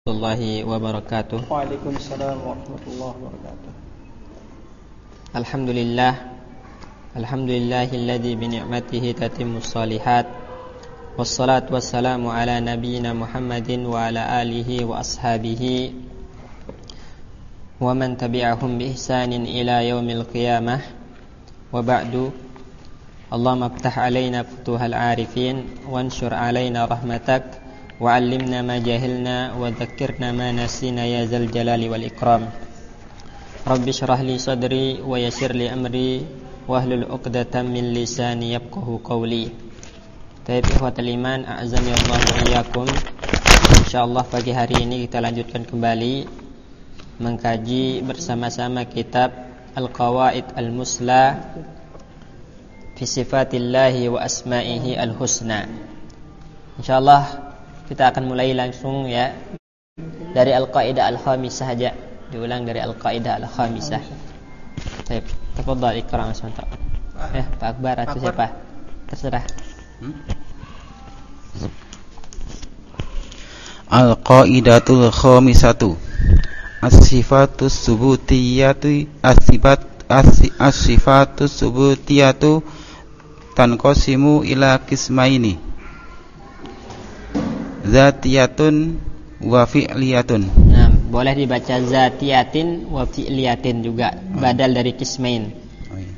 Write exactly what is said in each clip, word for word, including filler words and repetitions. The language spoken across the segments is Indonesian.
warahmatullahi wabarakatuh. Waalaikumsalam warahmatullahi wabarakatuh. Alhamdulillah Alhamdulillahilladzi bi ni'matihi tatimmus shalihat. Wassalatu wassalamu ala nabiyyina Muhammadin wa ala alihi wa ashabihi wa man tabi'ahum bi ihsanin ila yaumil qiyamah. Wa ba'du. Allahumma iftah alaina futuhal arifin wanshur alaina rahmatak wa'allimna ma jahilna wa dhakkirna ma nasina ya zal jalali wal ikram. Rabbi shrah li sadri wa yassir li amri wahlul 'uqdatam min lisani yafqahu qawli. Taib ikhwatal iman, a'azani Allah wa iyyakum. Insyaallah pagi hari ini kita lanjutkan kembali mengkaji bersama-sama kitab Al-Qawaid Al-Musla fi Sifatillahi wa Asma'ihi Al-Husna. Insyaallah kita akan mulai langsung ya dari Al-Qaidah Al-Khamisah saja. Diulang dari Al-Qaidah Al-Khamisah. Baik, tafadhal Ikram sebentar. Ya, Pak Akbar atau siapa? Terserah. Hmm? Al-Qaidatul Khamisatu. As-sifatus subutiyatu as-sifat as-sifatus subutiyatu tanqasimu ila qismaini. Zatiyatun wa fi'liyatun. Nah, boleh dibaca zatiyatin wa fi'liyatin juga, oh. Badal dari kismain. Oh, iya.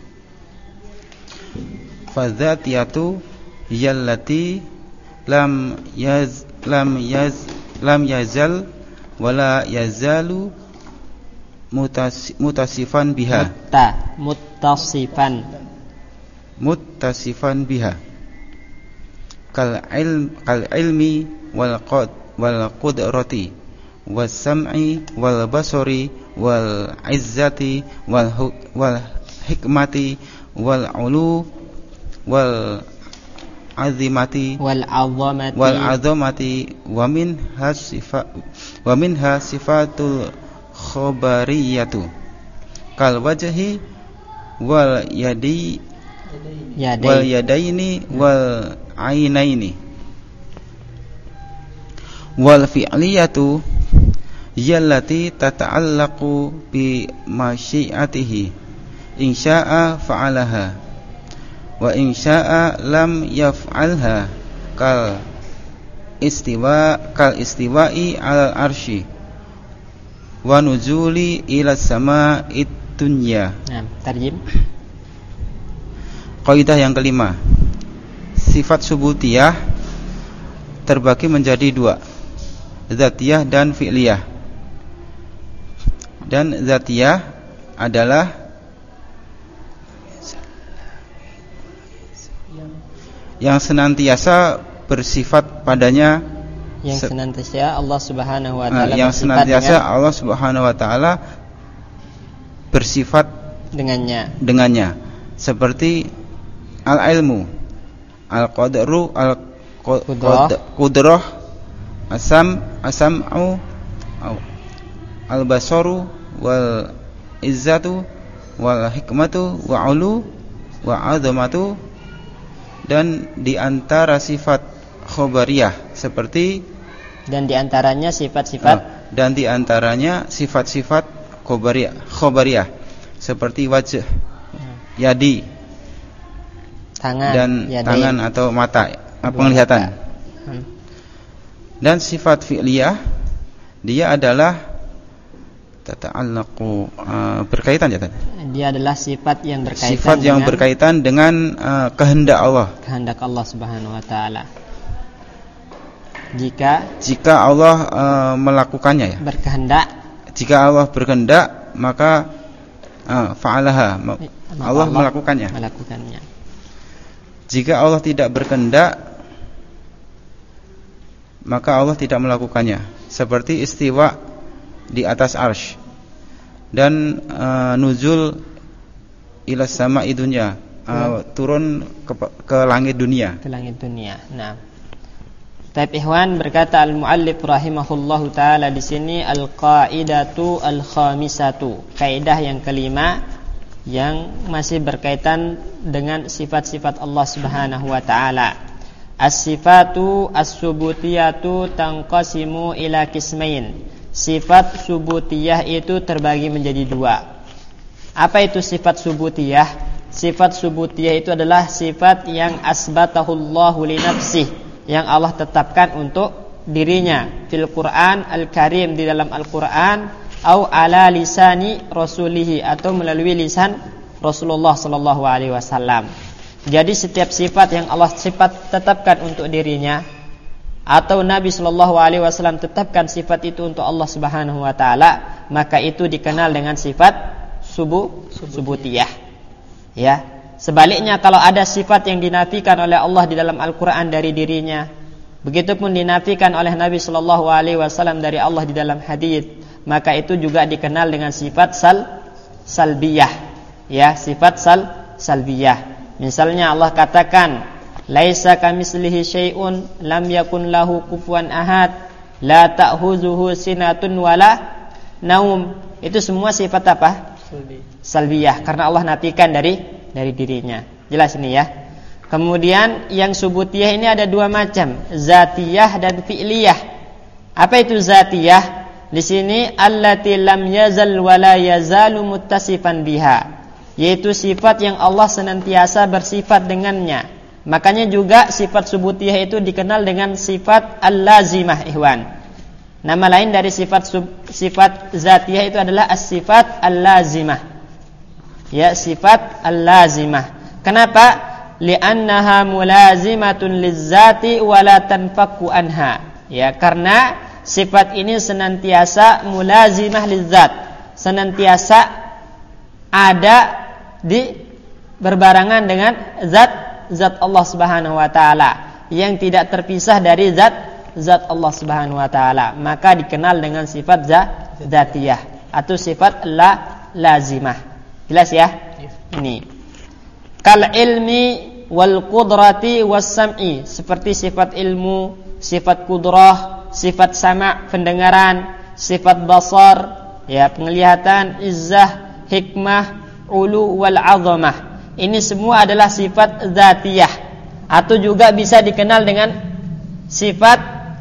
Fa zatiyatu yallati lam yaz lam yaz lam yazal wala yazalu mutas, mutasifan biha. Mutta, muttasifan. Muttasifan biha. Kal ilm kal ilmi wal qad wal qudrati was sam'i wal basari wal izzati wal wal hikmati wal ulu wal azimati wal azamati wal azamati wa min hasifa wa minha sifatul khabariyatu kal wajhi wal yadi Yadai. wal yadaini wal ainaini wal fi'liyatu yallati tata'allaqu bi masyiatihi in syaa fa'alaha wa in syaa lam yaf'alha kal istiwa kal istiwa'i 'alal arsy wa nuzuli ila sama'id dunya. Nah, tarjim. Kaidah yang kelima, sifat subutiyah terbagi menjadi dua, zatiyah dan fi'liyah. Dan zatiyah adalah yang senantiasa bersifat padanya, yang senantiasa Allah Subhanahu wa taala yang senantiasa dengan, Allah Subhanahu wa taala bersifat dengannya. Dengannya. Seperti al-ilmu, al-qadru, al-qudrah, asam, asam'u, al-basaru, wal izzatu, wal hikmatu, wa ulu, wa azamatu. Dan diantara sifat khobariyah seperti, dan diantaranya sifat-sifat, dan diantaranya sifat-sifat khobariyah, khobariyah seperti wajh, yadi, tangan, dan yadain, tangan atau mata, penglihatan. Hmm. Dan sifat fi'liyah dia adalah tata'allaqu uh, berkaitan ya tadi. Dia adalah sifat yang berkaitan sifat yang dengan, berkaitan dengan uh, kehendak Allah. Kehendak Allah Subhanahu wa taala. Jika jika Allah uh, melakukannya ya. Berkehendak. Jika Allah berkehendak maka uh, fa'alaha. Allah, Allah melakukannya. Melakukannya. Jika Allah tidak berkehendak maka Allah tidak melakukannya. Seperti istiwa di atas arsy dan uh, nuzul ila sama'i dunya, uh, turun ke, ke langit dunia. Ke langit dunia. Nah, Taib Ikhwan, berkata al-muallif rahimahullahu taala di sini al-qaidatu al-khamisatu, kaidah yang kelima yang masih berkaitan dengan sifat-sifat Allah Subhanahu wa taala. As-sifatu as-subutiyatu tanqasimu ila qismain. Sifat subutiyah itu terbagi menjadi dua. Apa itu sifat subutiyah? Sifat subutiyah itu adalah sifat yang asbatahullahu li nafsih, yang Allah tetapkan untuk dirinya fil Quran al-Karim, di dalam Al-Quran, au ala lisani rasulihi, atau melalui lisan Rasulullah sallallahu alaihi wasallam. Jadi setiap sifat yang Allah sifat tetapkan untuk dirinya, atau Nabi sallallahu alaihi wasallam tetapkan sifat itu untuk Allah Subhanahu wa taala, maka itu dikenal dengan sifat subu subutiyah. Ya. Sebaliknya, kalau ada sifat yang dinafikan oleh Allah di dalam Al-Qur'an dari dirinya, begitupun dinafikan oleh Nabi sallallahu alaihi wasallam dari Allah di dalam hadis, maka itu juga dikenal dengan sifat sal salbiyah. Ya, sifat sal salbiyah. Misalnya Allah katakan, laisa kamitslihi syai'un lam yakun lahu kufuwan ahad, la ta'khuzuhu sinatun wala naum. Itu semua sifat apa? Salbi. Salbiyah, karena Allah nafikan dari dari dirinya. Jelas ini ya. Kemudian yang subutiyah ini ada dua macam, zatiyah dan fi'liyah. Apa itu zatiyah? Di sini allati lam yazal wala yazalu muttasifan biha, yaitu sifat yang Allah senantiasa bersifat dengannya. Makanya juga sifat subutiyah itu dikenal dengan sifat al-lazimah, ikhwan. Nama lain dari sifat sub, sifat zatiyah itu adalah as-sifat al-lazimah. Ya, sifat al-lazimah. Kenapa? Li'annaha mulazimatun lizzati wa la tanfaku anha. Ya, karena sifat ini senantiasa mulazimah lizzat, senantiasa ada di berbarengan dengan zat zat Allah Subhanahu wa taala, yang tidak terpisah dari zat zat Allah Subhanahu wa taala, maka dikenal dengan sifat zatiyah atau sifat la lazimah. Jelas ya? Ini kal ilmi wal qudrati was sam'i, seperti sifat ilmu, sifat kudrah, sifat sama' pendengaran, sifat basar ya penglihatan, izzah, hikmah, ulu wal azamah. Ini semua adalah sifat zatiyah, atau juga bisa dikenal dengan sifat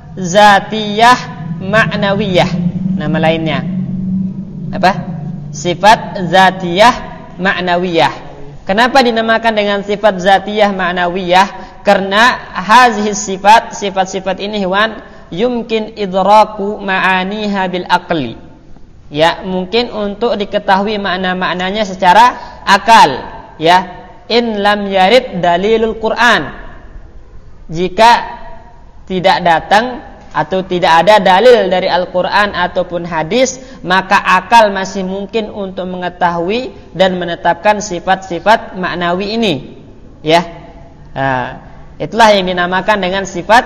zatiyah ma'nawiyah. Nama lainnya apa? Sifat zatiyah ma'nawiyah. Kenapa dinamakan dengan sifat zatiyah ma'nawiyah? Karena hazihi sifat, sifat-sifat ini hewan yumkin idraku ma'aniha bil aqli. Ya, mungkin untuk diketahui makna-maknanya secara akal. Ya, in lam yarid dalilul Quran. Jika tidak datang atau tidak ada dalil dari Al-Quran ataupun hadis, maka akal masih mungkin untuk mengetahui dan menetapkan sifat-sifat maknawi ini. Ya, nah, itulah yang dinamakan dengan sifat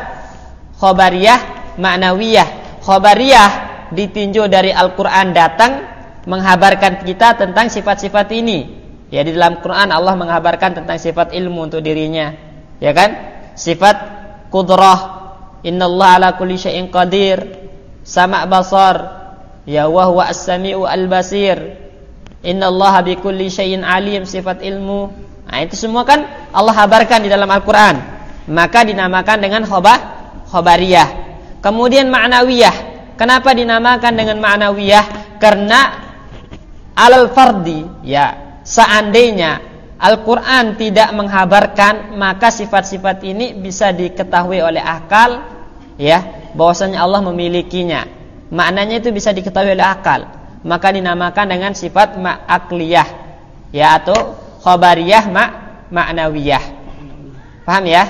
khobariyah maknawiyah. Khobariyah ditinjau dari Al-Quran datang menghabarkan kita tentang sifat-sifat ini. Ya, di dalam Quran Allah menghabarkan tentang sifat ilmu untuk dirinya, ya kan? Sifat qudrah, innallaha ala kulli syai'in qadir, sama' basar, ya wa huwa as-sami'u al-basir, innallaha bi kulli syai'in alim, sifat ilmu. Nah, itu semua kan Allah habarkan di dalam Al-Quran, maka dinamakan dengan khobar khobariyah. Kemudian ma'nawiyah. Kenapa dinamakan dengan ma'nawiyah? Karena alal fardi, ya, seandainya Al-Quran tidak menghabarkan, maka sifat-sifat ini bisa diketahui oleh akal, ya, bahwasanya Allah memilikinya. Maknanya itu bisa diketahui oleh akal, maka dinamakan dengan sifat ma'akliyah, ya, atau khobariyah ma ma'nawiyah. Paham ya?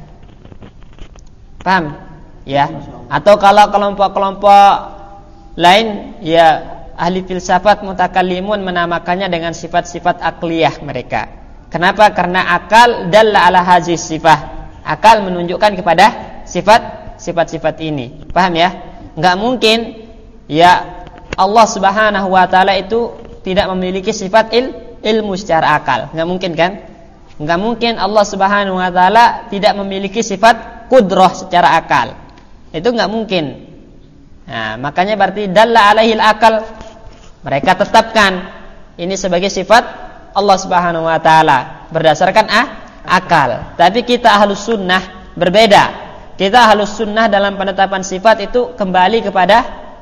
Paham? Ya. Atau kalau kelompok-kelompok lain, ya, ahli filsafat mutakallimun menamakannya dengan sifat-sifat akliyah mereka. Kenapa? Karena akal dalla ala hazihi sifah. Akal menunjukkan kepada sifat sifat-sifat ini. Paham ya? Enggak mungkin ya Allah Subhanahu wa taala itu tidak memiliki sifat il, ilmu secara akal. Enggak mungkin kan? Enggak mungkin Allah Subhanahu wa taala tidak memiliki sifat qudrah secara akal. Itu enggak mungkin. Nah, makanya berarti dalla alaihil akal. Mereka tetapkan ini sebagai sifat Allah Subhanahu wa taala berdasarkan ah, akal. Tapi kita Ahlus Sunnah berbeda. Kita Ahlus Sunnah dalam penetapan sifat itu kembali kepada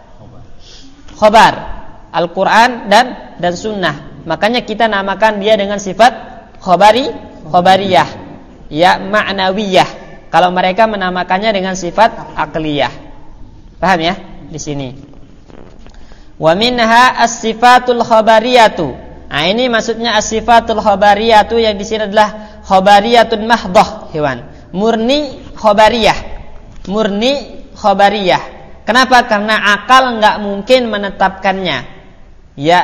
khobar, Al-Quran dan dan Sunnah. Makanya kita namakan dia dengan sifat khobari, khobariyah, ya ma'nawiyah. Kalau mereka menamakannya dengan sifat akliyah. Paham ya? Di sini. Wa minha as-sifatul khobariyatu. Nah, ini maksudnya as-sifatul khobariyatu yang di sini adalah khobariyatun mahdhah, hewan. Murni khobariyah. Murni khobariyah. Kenapa? Karena akal enggak mungkin menetapkannya. Ya.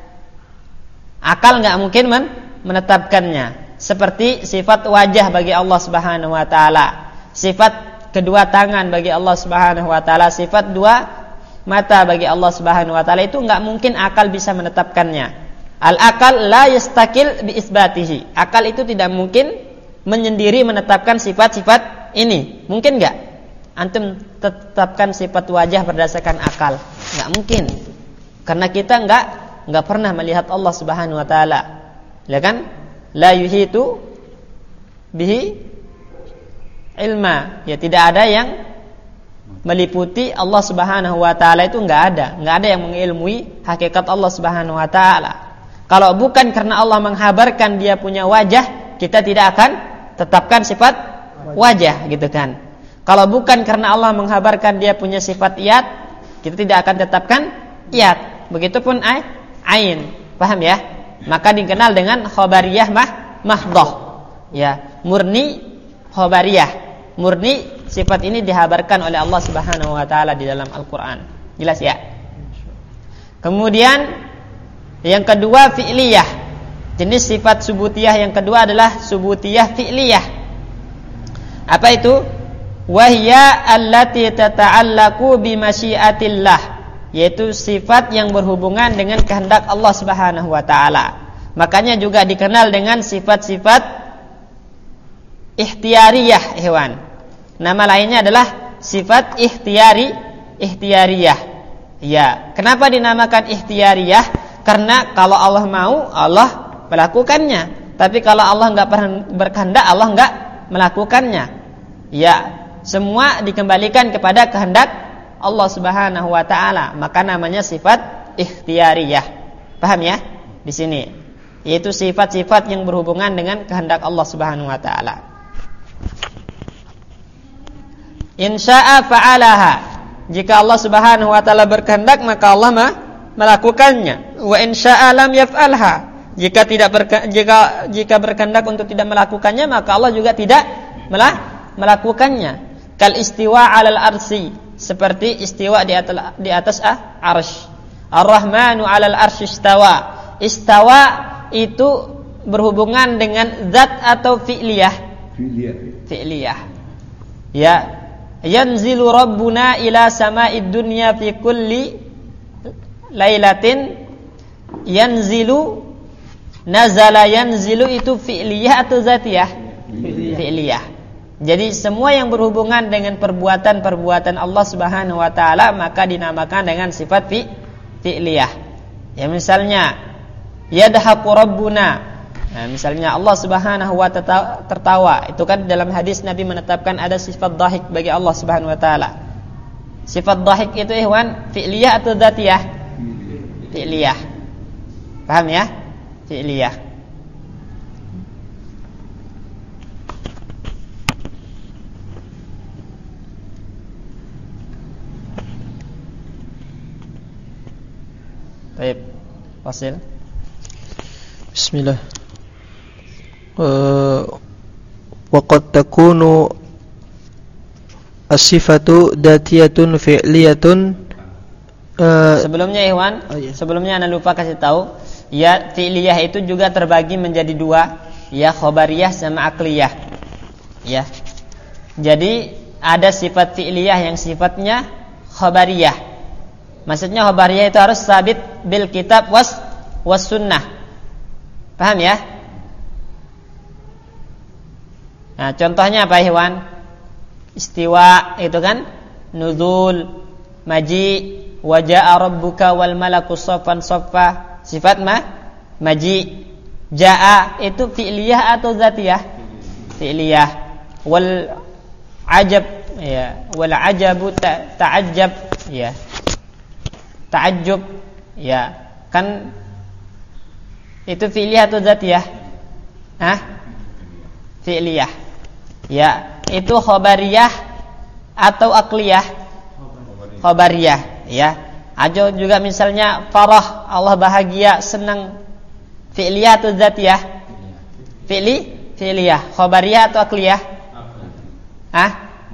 Akal enggak mungkin men- menetapkannya. Seperti sifat wajah bagi Allah Subhanahu wa taala. Sifat kedua tangan bagi Allah Subhanahu wa taala, sifat dua mata bagi Allah Subhanahu wa taala itu enggak mungkin akal bisa menetapkannya. Al-akal la yastakil bi isbatihi. Akal itu tidak mungkin menyendiri menetapkan sifat-sifat ini. Mungkin enggak? Antum tetapkan sifat wajah berdasarkan akal? Enggak mungkin. Karena kita enggak enggak pernah melihat Allah Subhanahu wa taala. Ya kan? La yuhitu bihi ilma. Ya, tidak ada yang meliputi Allah Subhanahu wa taala, itu enggak ada. Enggak ada yang mengilmui hakikat Allah Subhanahu wa taala. Kalau bukan karena Allah menghabarkan dia punya wajah, kita tidak akan tetapkan sifat wajah, gitu kan. Kalau bukan karena Allah menghabarkan dia punya sifat iyat, kita tidak akan tetapkan iyat. Begitupun ain. Paham ya? Maka dikenal dengan khobariyah mah mahdhah. Ya, murni khobariyah. Murni sifat ini dihabarkan oleh Allah Subhanahu wa taala di dalam Al-Qur'an. Jelas ya? Kemudian yang kedua fi'liyah. Jenis sifat subutiyah yang kedua adalah subutiyah fi'liyah. Apa itu? Wahya allati tata'allaqu bi masyiatillah, yaitu sifat yang berhubungan dengan kehendak Allah Subhanahu wa taala. Makanya juga dikenal dengan sifat-sifat ikhtiyariyah, hewan. Nama lainnya adalah sifat ikhtiyari, ikhtiyariyah. Ya, kenapa dinamakan ikhtiyariyah? Karena kalau Allah mau, Allah melakukannya. Tapi kalau Allah enggak berkehendak, Allah enggak melakukannya. Ya, semua dikembalikan kepada kehendak Allah Subhanahu wa taala, maka namanya sifat ikhtiyariyah. Paham ya? Di sini yaitu sifat-sifat yang berhubungan dengan kehendak Allah Subhanahu wa taala. Insya'a fa'alaha. Jika Allah Subhanahu wa taala berkehendak, maka Allah ma- melakukannya. Wa insya'a lam yaf'alha. Jika tidak berke- jika jika berkehendak untuk tidak melakukannya, maka Allah juga tidak melah- melakukannya. Kal istiwa 'alal arsy, seperti istiwa di atas di atas ah, arsy. Ar-Rahmanu 'alal arsy istawa. Istawa itu berhubungan dengan zat atau fi'liyah? Fi'liyah. Fi'liyah. Ya, yanzilu rabbuna ila sama'id dunya fi kulli lailatin. Yanzilu, nazala yanzilu itu fi'liyah atau zatiyah? Fi'liyah. Fi'liyah. Jadi semua yang berhubungan dengan perbuatan-perbuatan Allah Subhanahu wa taala maka dinamakan dengan sifat fi, fi'liyah. Ya, misalnya yadhaku rabbuna. Nah, misalnya Allah Subhanahu wa taala tertawa. Itu kan dalam hadis Nabi menetapkan ada sifat dhahik bagi Allah Subhanahu wa taala. Sifat dhahik itu ihwan fi'liyah atau dzatiyah? Fi'liyah. Paham ya? Fi'liyah. Baik, Wasil. Bismillah. Uh, Waqad takunu as-sifatu datiyatun fi'liyatun. Uh, sebelumnya Ikhwan, oh iya. sebelumnya Anda lupa kasih tahu, ya fi'liyah itu juga terbagi menjadi dua, ya khobariyah sama akliyah. Ya. Jadi ada sifat fi'liyah yang sifatnya khobariyah. Maksudnya khobariyah itu harus sabit bil kitab was was sunnah. Paham ya? Nah, contohnya apa Ikhwan? Istiwa itu kan nuzul, maji, waja'a rabbuka wal malaku saffan saffa. Sifat ma maji. Ja'a itu fi'liyah atau zatiyah? Fi'liyah. Wal ajab ya, wal ajabu ta, ta'ajjab ya. Ta'ajjub ya, kan itu fi'liyah atau dzatiyah? Hah? Fi'liyah. Ya, itu khabariyah atau aqliyah? Khabariyah ya. Ajo juga misalnya farah, Allah bahagia, senang, fi'liyah atau dzatiyah? Fi'li, fi'liyah. Khabariyah atau aqliyah? Hah?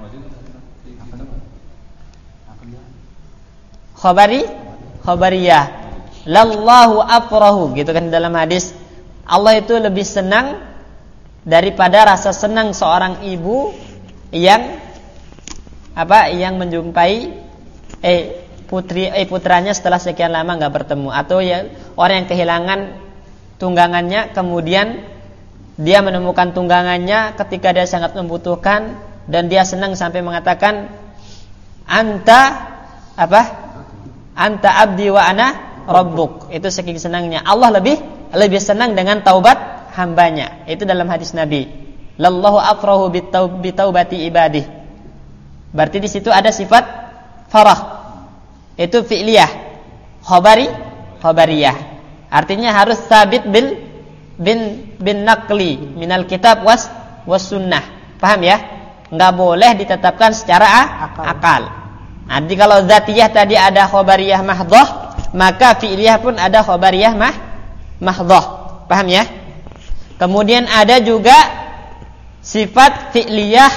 Khabari, khabariyah. Lallahu afrahu, gitu kan dalam hadis. Allah itu lebih senang daripada rasa senang seorang ibu yang apa? Yang menjumpai eh putri eh putranya setelah sekian lama enggak bertemu, atau ya orang yang kehilangan tunggangannya kemudian dia menemukan tunggangannya ketika dia sangat membutuhkan dan dia senang sampai mengatakan anta apa? Anta abdi wa ana rabbuk. Itu saking senangnya. Allah lebih lebih senang dengan taubat hambanya. Itu dalam hadis Nabi. Lallahu afrahu bitaubati ibadih. Berarti di situ ada sifat farah. Itu fi'liyah. Khabari, khabariyah. Artinya harus sabit bil bin bin naqli minal kitab was was sunnah. Paham ya? Enggak boleh ditetapkan secara akal. akal. Jadi kalau dzatiyah tadi ada khabariyah mahdhah, maka fi'liyah pun ada khabariyah mah mahdhah. Paham ya? Kemudian ada juga sifat fi'liyah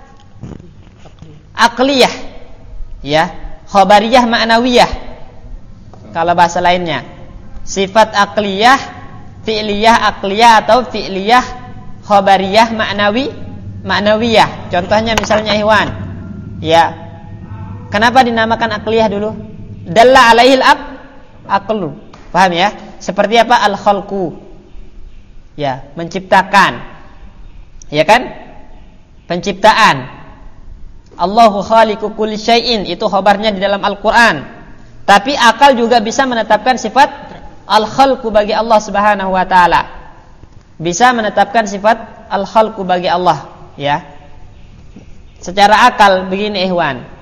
aqliyah. Ya, khabariyah ma'nawiyah. Kalau bahasa lainnya, sifat aqliyah, fi'liyah aqliyah atau fi'liyah khabariyah ma'nawi ma'nawiyah. Contohnya misalnya Ikhwan. Ya. Kenapa dinamakan aqliyah dulu? Dalla alaihil aq aqlu. Paham ya? Seperti apa? Al-khalqu. Ya, menciptakan. Ya kan? Penciptaan. Allahu khaliqu kulli syai'in, itu khabarnya di dalam Al-Qur'an. Tapi akal juga bisa menetapkan sifat al-khalqu bagi Allah Subhanahu wa taala. Bisa menetapkan sifat al-khalqu bagi Allah, ya. Secara akal begini Ikhwan.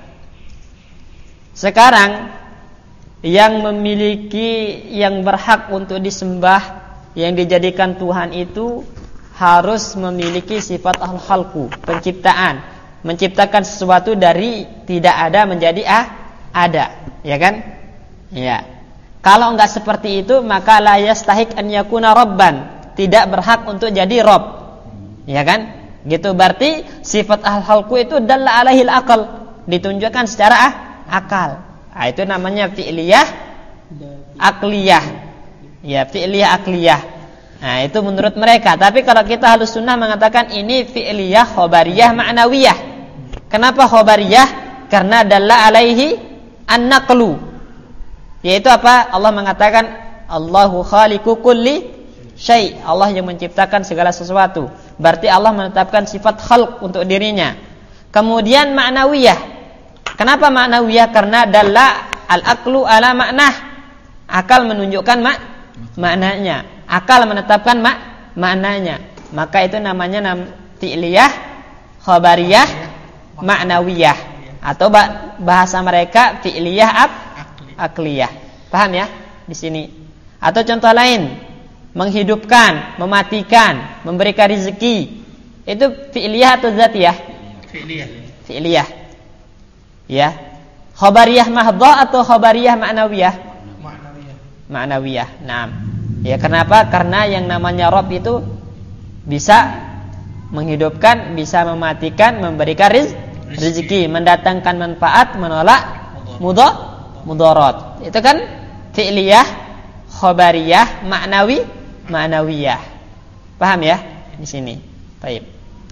Sekarang yang memiliki, yang berhak untuk disembah, yang dijadikan Tuhan itu harus memiliki sifat al-khalqu, penciptaan, menciptakan sesuatu dari tidak ada menjadi ah, ada, ya kan? Ya. Kalau enggak seperti itu, maka la yastahiq an yakuna rabban, tidak berhak untuk jadi Rabb. Ya kan? Gitu, berarti sifat al-khalqu itu dalla alaihil aqal, ditunjukkan secara ah, akal. Nah, itu namanya fi'liyah aqliyah. Ya, fi'liyah aqliyah. Nah, itu menurut mereka. Tapi kalau kita Ahlus Sunnah mengatakan ini fi'liyah khabariyah ma'nawiyah. Kenapa khabariyah? Karena dalla alaihi an-naqlu. Yaitu apa? Allah mengatakan Allahu khaliqu kulli syai'. Allah yang menciptakan segala sesuatu. Berarti Allah menetapkan sifat khalq untuk dirinya. Kemudian ma'nawiyah. Kenapa ma'nawiyah? Karena dalla al-aqlu ala ma'nah. Akal menunjukkan mak maknanya. Akal menetapkan mak maknanya. Maka itu namanya nam fi'liyah khabariyah ma'nawiyah, atau bahasa mereka fi'liyah ab aqliyah. Paham ya di sini? Atau contoh lain, menghidupkan, mematikan, memberikan rezeki. Itu fi'liyah atau dzatiyah? Fi'liyah. Fi'liyah. Ya, khabariyah mahdhah atau khabariyah ma'nawiyah? Ma'nawiyah. Ma'nawiyah. Naam. Ya, kenapa? Karena yang namanya Rabb itu bisa menghidupkan, bisa mematikan, memberikan riz, rezeki, mendatangkan manfaat, menolak mudha, mudarat. Itu kan fi'liyah khabariyah ma'nawi ma'nawiyah. Paham ya di sini? Baik.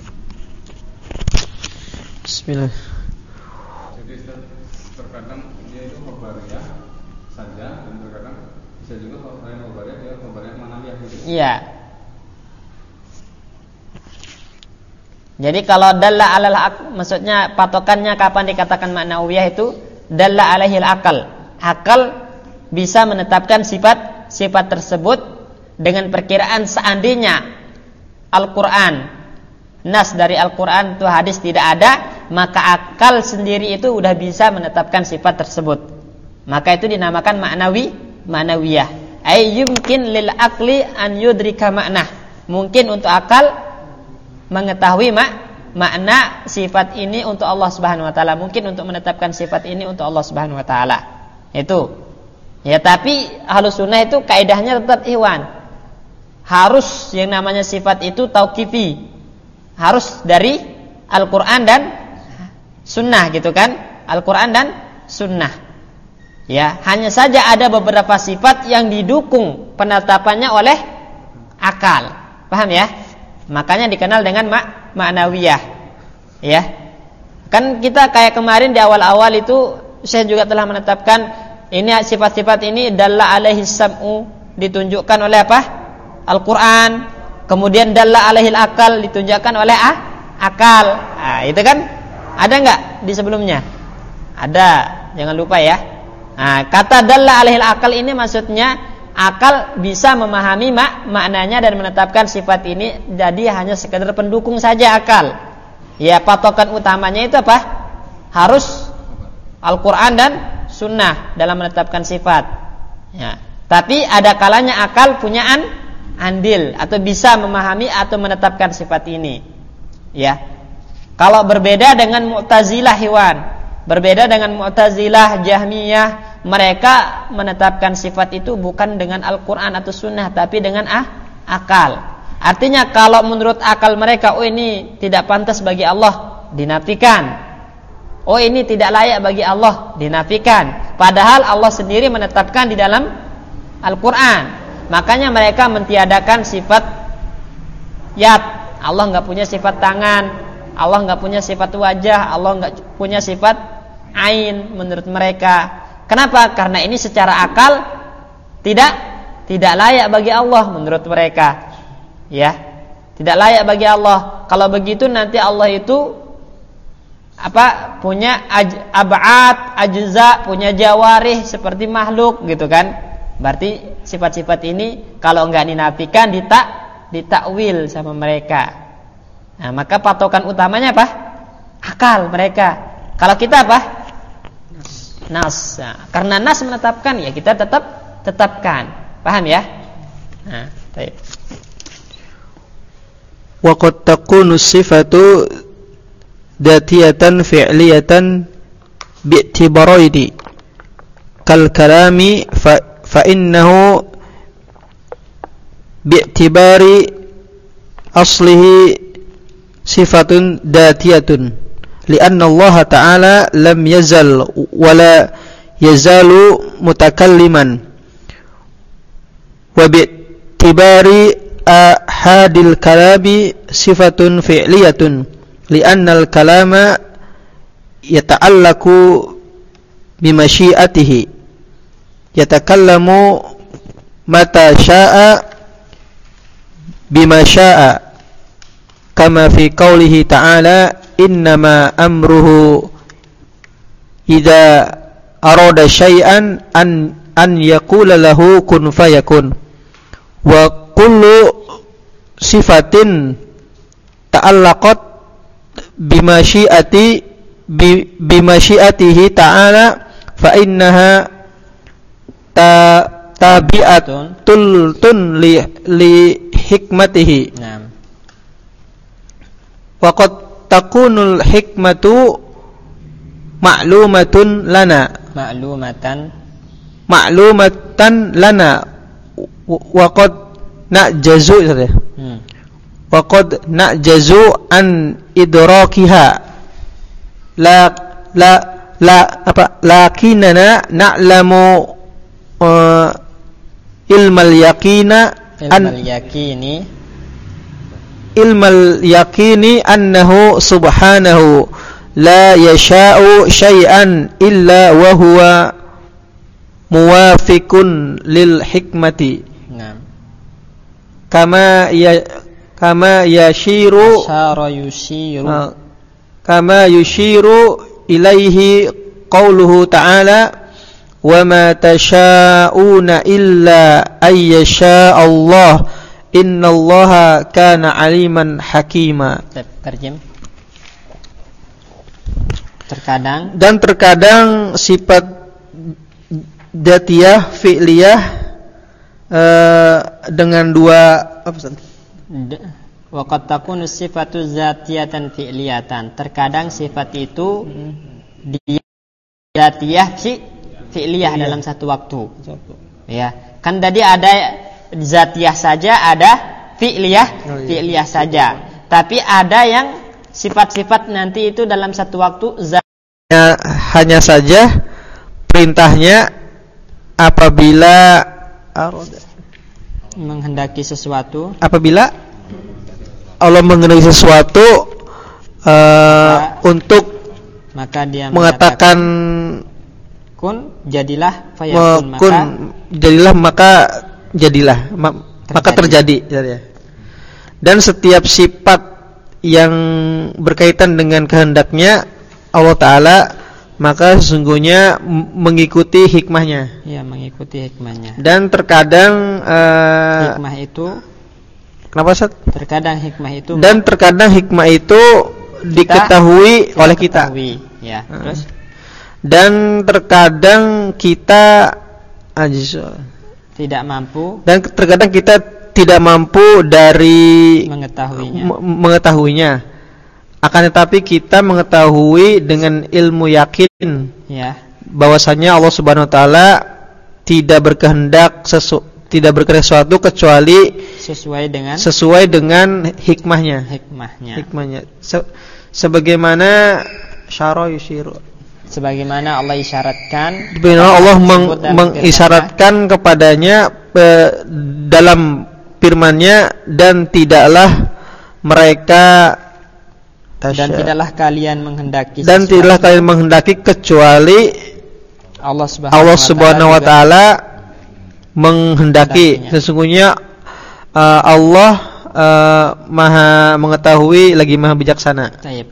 Bismillah. Terkadang dia itu khabariyah saja, dan terkadang bisa juga selain khabariyah dia khabariyah ma'nawiyah gitu. Iya. Jadi kalau dalla alal aql, maksudnya patokannya kapan dikatakan ma'nawiyah itu dalla alaihil akal. Akal bisa menetapkan sifat sifat tersebut dengan perkiraan seandainya Al-Qur'an, nas dari Al-Qur'an itu hadis tidak ada, maka akal sendiri itu udah bisa menetapkan sifat tersebut. Maka itu dinamakan maknawi, maknawiyah. Ay yumkin lil aqli an yudrika makna. Mungkin untuk akal mengetahui mak makna sifat ini untuk Allah Subhanahu wa taala, mungkin untuk menetapkan sifat ini untuk Allah Subhanahu wa taala. Itu. Ya, tapi Ahlus Sunnah itu kaidahnya tetap ikhwan. Harus yang namanya sifat itu tauqifi. Harus dari Al-Qur'an dan Sunnah gitu kan? Al-Qur'an dan Sunnah. Ya, hanya saja ada beberapa sifat yang didukung penetapannya oleh akal. Paham ya? Makanya dikenal dengan mak ma'nawiyah. Ya. Kan kita kayak kemarin di awal-awal itu saya juga telah menetapkan ini sifat-sifat ini dalla alaihi sam'u, ditunjukkan oleh apa? Al-Qur'an. Kemudian dalla alaihil akal, ditunjukkan oleh ah, akal. Nah, itu kan ada enggak di sebelumnya? Ada, jangan lupa ya. Nah, kata dalla alaihil akal ini maksudnya akal bisa memahami mak maknanya dan menetapkan sifat ini, jadi hanya sekedar pendukung saja akal. Ya, patokan utamanya itu apa? Harus Al-Qur'an dan Sunnah dalam menetapkan sifat. Ya. Tapi ada kalanya akal punya an, andil atau bisa memahami atau menetapkan sifat ini. Ya. Kalau berbeda dengan Mu'tazilah Iwan, berbeda dengan Mu'tazilah, Jahmiyah, mereka menetapkan sifat itu bukan dengan Al-Qur'an atau Sunnah, tapi dengan ah, akal. Artinya kalau menurut akal mereka, oh ini tidak pantas bagi Allah, dinafikan. Oh ini tidak layak bagi Allah, dinafikan. Padahal Allah sendiri menetapkan di dalam Al-Quran. Makanya mereka mentiadakan sifat yad. Allah enggak punya sifat tangan, Allah enggak punya sifat wajah, Allah enggak punya sifat ain menurut mereka. Kenapa? Karena ini secara akal tidak tidak layak bagi Allah menurut mereka. Ya, tidak layak bagi Allah. Kalau begitu nanti Allah itu apa? Punya aj- ab'ad, ajza, punya jawarih seperti makhluk gitu kan? Berarti sifat-sifat ini kalau enggak dinafikan, ditak ditakwil sama mereka. Nah, maka patokan utamanya apa? Akal mereka. Kalau kita apa? Nas. Nah, karena nas menetapkan, ya kita tetap tetapkan. Paham ya? Nah, baik. Wa qad takunu sifatu datiyatan fi'liyatan bi'tibaraini kal kalami fa fa innahu bi'tibari aslihi sifatun datiyatun li'anna Allah ta'ala lam yazal wa la yazalu mutakalliman wa bi'tibari ahadil kalami sifatun fi'liyatun li'annal kalama yata'allaku bimasyiatihi yatakallamu mata sya'a bima sya'a kama fi qawlihi ta'ala innama amruhu idza arada syai'an an an yaqula lahu kun fayakun wa kullu sifatin ta'allaqat bimasyiati bimasyiatihi ta'ala fa innaha ta tabi'atul tun li, li hikmatihi. Naam. Wa qad takunul hikmatu ma'lumatun lana Ma'lumatan ma'lumatan lana wa qad na'jazu hmm. wa qad na'jazu an idrakiha la la la apa lakinana na'lamu uh, ilmal yaqina ilmal yaqini ilmal yaqini annahu subhanahu la yasha'u syai'an illa wa huwa muwafiqun lil hikmati. Naam. Kama ya kama yashiru asyara yushiru uh, kama yushiru ilaihi qauluhu ta'ala wa ma tasha'una illa ayyasha Allah innallaha kana aliman hakima. Terjem. Terkadang dan terkadang sifat dzatiyah fi'liyah uh, dengan dua apa Ustaz? Wa qad takunu sifatu dzatiyatan fi'liyatan. Terkadang sifat itu dia dzatiyah fi fi'liyah dalam satu waktu. Ya, kan tadi ada dzatiyah saja, ada fi'liyah, oh, iya. fi'liyah saja. Tapi ada yang sifat-sifat nanti itu dalam satu waktu ya, hanya saja perintahnya apabila menghendaki sesuatu, apabila Allah menghendaki sesuatu uh, maka, untuk maka dia mengatakan kun jadilah fayakun, kun maka jadilah maka jadilah ma, terjadi. maka terjadi. Dan setiap sifat yang berkaitan dengan kehendaknya Allah Ta'ala, maka sesungguhnya mengikuti hikmahnya. Ya, mengikuti hikmahnya. Dan terkadang uh, hikmah itu kenapa Ustaz? Terkadang hikmah itu dan terkadang hikmah itu diketahui oleh kita. Ya, uh. terus dan terkadang kita ajiz tidak mampu, dan terkadang kita tidak mampu dari mengetahuinya. M- mengetahuinya. Akan tetapi kita mengetahui dengan ilmu yakin, ya, bahwasanya Allah Subhanahu wa taala tidak berkehendak sesu- tidak berkehendak sesuatu kecuali sesuai dengan sesuai dengan hikmahnya. Hikmahnya. Hikmahnya. Se- sebagaimana syara yushiru. Sebagaimana Allah isyaratkan, Sebagaimana Allah meng- mengisyaratkan kepadanya eh, dalam firman-Nya, dan tidaklah mereka tasya, dan tidaklah kalian menghendaki dan sesuatu, tidaklah kalian menghendaki kecuali Allah Subhanahu, Allah Subhanahu wa taala menghendaki. Sesungguhnya uh, Allah uh, Maha mengetahui lagi Maha bijaksana. Baik.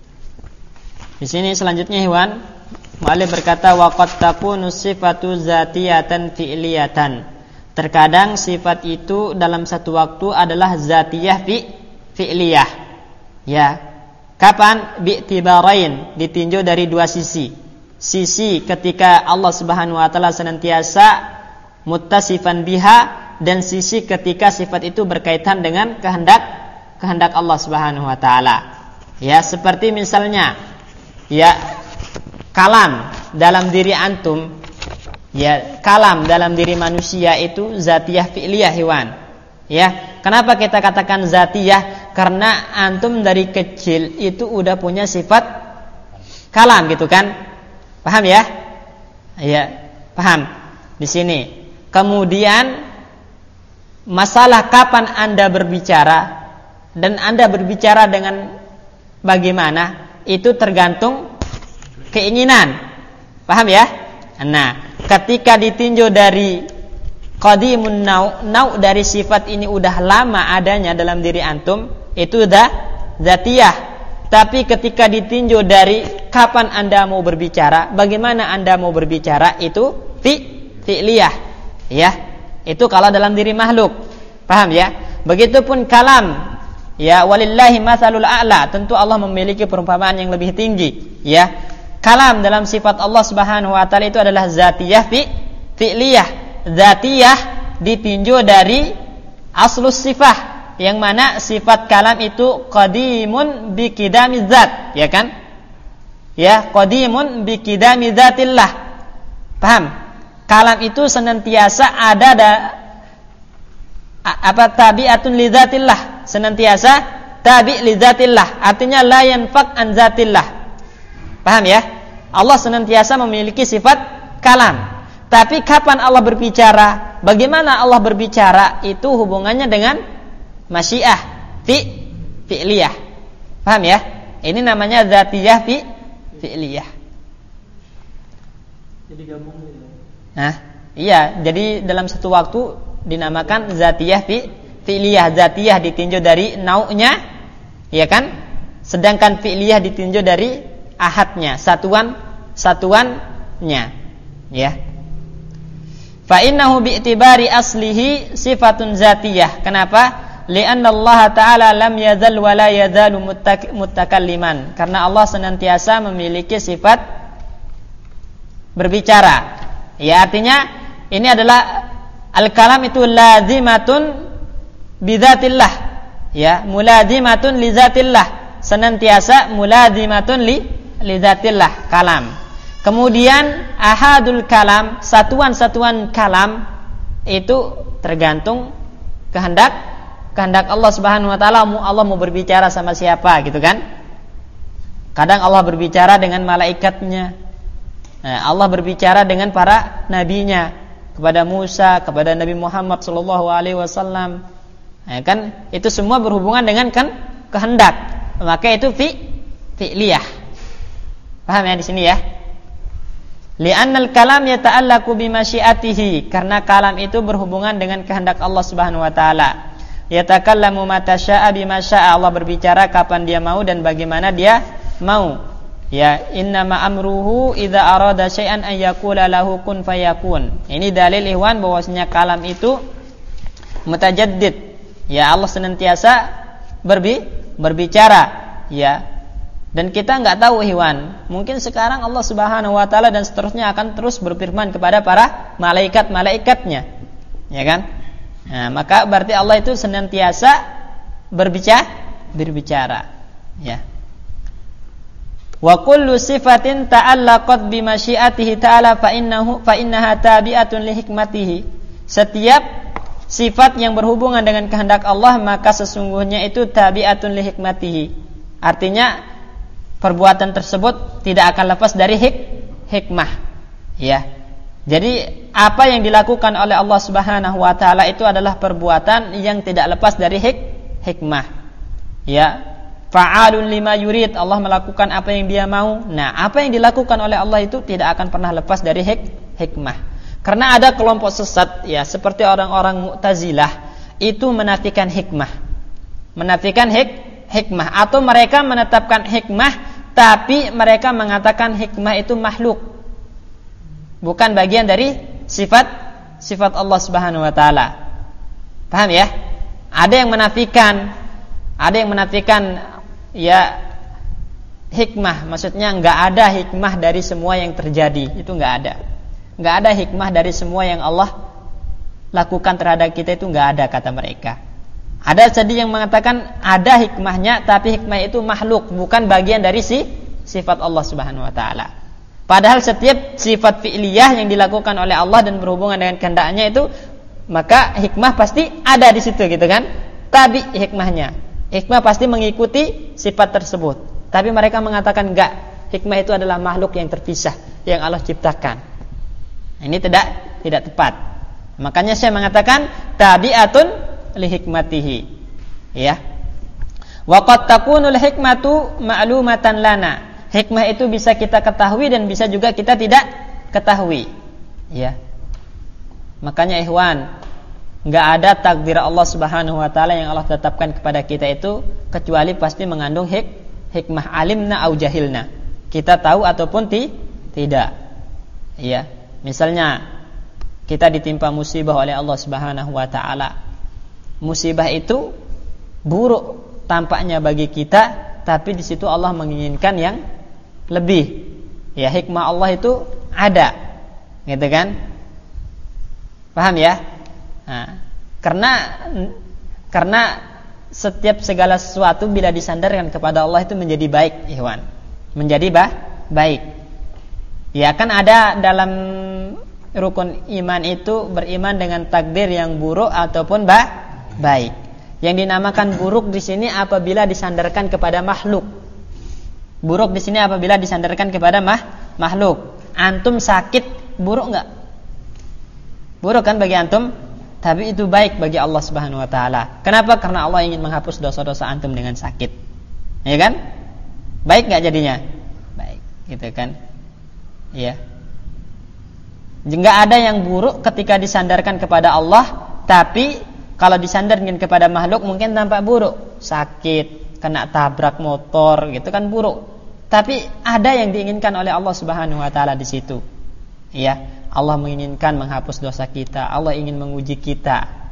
Di sini selanjutnya Iwan Mu'allif berkata wa qad takunu sifatu zatiyatan fi'liyatan. Terkadang sifat itu dalam satu waktu adalah zatiyah fi fi'liyah. Ya. Kapan? Bi'tibarain, ditinjau dari dua sisi. Sisi ketika Allah Subhanahu wa taala senantiasa muttasifan biha, dan sisi ketika sifat itu berkaitan dengan kehendak kehendak Allah Subhanahu wa taala. Ya, seperti misalnya ya kalam dalam diri antum, ya kalam dalam diri manusia itu zatiyah fi'liyah hewan. Ya, kenapa kita katakan zatiyah? Karena antum dari kecil itu udah punya sifat kalam gitu kan? Paham ya? Ya, paham. Di sini. Kemudian masalah kapan Anda berbicara dan Anda berbicara dengan bagaimana, itu tergantung keinginan. Paham ya? Nah, ketika ditinjau dari qadimun nau', nau' dari sifat ini udah lama adanya dalam diri antum, itu udah zatiyah. Tapi ketika ditinjau dari kapan Anda mau berbicara, bagaimana Anda mau berbicara, itu fi fi'liyah. Ya, itu kalau dalam diri makhluk. Paham ya? Begitupun kalam. Ya, walillahi matsalul a'la, tentu Allah memiliki perumpamaan yang lebih tinggi. Ya, kalam dalam sifat Allah Subhanahu wa taala itu adalah zatiyah fi fi'liyah. Zatiyah ditinjau dari aslus sifah, yang mana sifat kalam itu qadimun bi qidami zat, ya kan? Ya, qadimun bi qidami zatillah. Paham? Kalam itu senantiasa ada da, apa tabi'atun li zatillah, senantiasa tabi' li zatillah, artinya la yanfak an zatillah. Paham ya? Allah senantiasa memiliki sifat kalam. Tapi kapan Allah berbicara? Bagaimana Allah berbicara? Itu hubungannya dengan masyiah fi fi'liyah. Paham ya? Ini namanya zatiyah fi fi'liyah. Jadi gabung gitu. Nah, iya, jadi dalam satu waktu dinamakan zatiyah fi fi'liyah. Zatiyah ditinjau dari nau'nya, ya kan? Sedangkan fi'liyah ditinjau dari ahadnya, satuan satuannya, ya. Fa innahu bi'tibari aslihi sifatun zatiyah. Kenapa? li'anna Allah Ta'ala lam yazal wa la yazalu mutakalliman. Karena Allah senantiasa memiliki sifat berbicara. Ya, artinya ini adalah al-kalam itu lazimatun bidzatillah. Ya, mulazimatun li zatillah. Senantiasa mulazimatun li li zatillah kalam. Kemudian ahadul kalam, satuan-satuan kalam itu tergantung kehendak kehendak Allah Subhanahu wa taala. Allah mau berbicara sama siapa gitu kan? Kadang Allah berbicara dengan malaikatnya. Nah, Allah berbicara dengan para nabinya, kepada Musa, kepada Nabi Muhammad sallallahu alaihi wasallam. Nah, kan itu semua berhubungan dengan kan kehendak. Maka itu fi fi'liyah. Paham ya di sini ya? Li'annal kalam yata'allaqu bimasyiatihi, karena kalam itu berhubungan dengan kehendak Allah Subhanahu wa taala. Yatakallamu mata syaa bima syaa, Allah berbicara kapan dia mau dan bagaimana dia mau. Ya, innama amruhu idza arada syai'an ay yaqula lahu kun fayakun. Ini dalil ihwan bahwasanya kalam itu mutajaddid. Ya, Allah senantiasa berbi berbicara, ya. Dan kita enggak tahu ihwan, mungkin sekarang Allah Subhanahu wa taala dan seterusnya akan terus berfirman kepada para malaikat-malaikatnya. Ya kan? Nah, maka berarti Allah itu senantiasa berbicara, berbicara. Ya. Wa kullu sifatin ta'allaqat bi masyiatihi ta'ala fa innahu fa innaha tabi'atun li hikmatihi. Setiap sifat yang berhubungan dengan kehendak Allah maka sesungguhnya itu tabi'atun li hikmatihi. Artinya perbuatan tersebut tidak akan lepas dari hik hikmah. Ya. Jadi apa yang dilakukan oleh Allah Subhanahu wa taala itu adalah perbuatan yang tidak lepas dari hik hikmah. Ya. Fa'alun lima yurid, Allah melakukan apa yang dia mau. Nah, apa yang dilakukan oleh Allah itu tidak akan pernah lepas dari hik hikmah. Karena ada kelompok sesat ya, seperti orang-orang Mu'tazilah itu menafikan hikmah. Menafikan hik hikmah atau mereka menetapkan hikmah tapi mereka mengatakan hikmah itu makhluk. Bukan bagian dari sifat sifat Allah Subhanahu wa taala. Paham ya? Ada yang menafikan, ada yang menafikan ya hikmah, maksudnya enggak ada hikmah dari semua yang terjadi, itu enggak ada. Enggak ada hikmah dari semua yang Allah lakukan terhadap kita, itu enggak ada kata mereka. Ada tadi yang mengatakan ada hikmahnya, tapi hikmah itu makhluk, bukan bagian dari si sifat Allah Subhanahu wa taala. Padahal setiap sifat fi'liyah yang dilakukan oleh Allah dan berhubungan dengan kehendaknya itu, maka hikmah pasti ada di situ gitu kan? Tabi hikmahnya. Hikmah pasti mengikuti sifat tersebut. Tapi mereka mengatakan enggak, hikmah itu adalah makhluk yang terpisah yang Allah ciptakan. Ini tidak tidak tepat. Makanya saya mengatakan tabi'atun li hikmatihi. Ya. Wa qad takunul hikmatu ma'lumatan lana. Hikmah itu bisa kita ketahui dan bisa juga kita tidak ketahui. Ya. Makanya ikhwan, enggak ada takdir Allah Subhanahu wa taala yang Allah tetapkan kepada kita itu kecuali pasti mengandung hik hikmah, alimna au jahilna. Kita tahu ataupun ti, tidak. Ya. Misalnya kita ditimpa musibah oleh Allah Subhanahu wa taala. Musibah itu buruk tampaknya bagi kita, tapi di situ Allah menginginkan yang lebih. Ya, hikmah Allah itu ada. Gitu kan? Paham ya? Nah, karena karena setiap segala sesuatu bila disandarkan kepada Allah itu menjadi baik, ikhwan. Menjadi bah, baik. Ya, kan ada dalam rukun iman itu beriman dengan takdir yang buruk ataupun bah, baik. Yang dinamakan buruk di sini apabila disandarkan kepada makhluk. Buruk di sini apabila disandarkan kepada mah, makhluk. Antum sakit, buruk enggak? Buruk kan bagi antum? Tapi itu baik bagi Allah Subhanahu wa taala. Kenapa? Karena Allah ingin menghapus dosa-dosa antum dengan sakit. Ya kan? Baik enggak jadinya? Baik, gitu kan? Iya. Enggak ada yang buruk ketika disandarkan kepada Allah, tapi kalau disandarkan kepada makhluk mungkin tampak buruk, sakit, kena tabrak motor, gitu kan buruk. Tapi ada yang diinginkan oleh Allah Subhanahu wa taala di situ. Iya, Allah menginginkan menghapus dosa kita, Allah ingin menguji kita.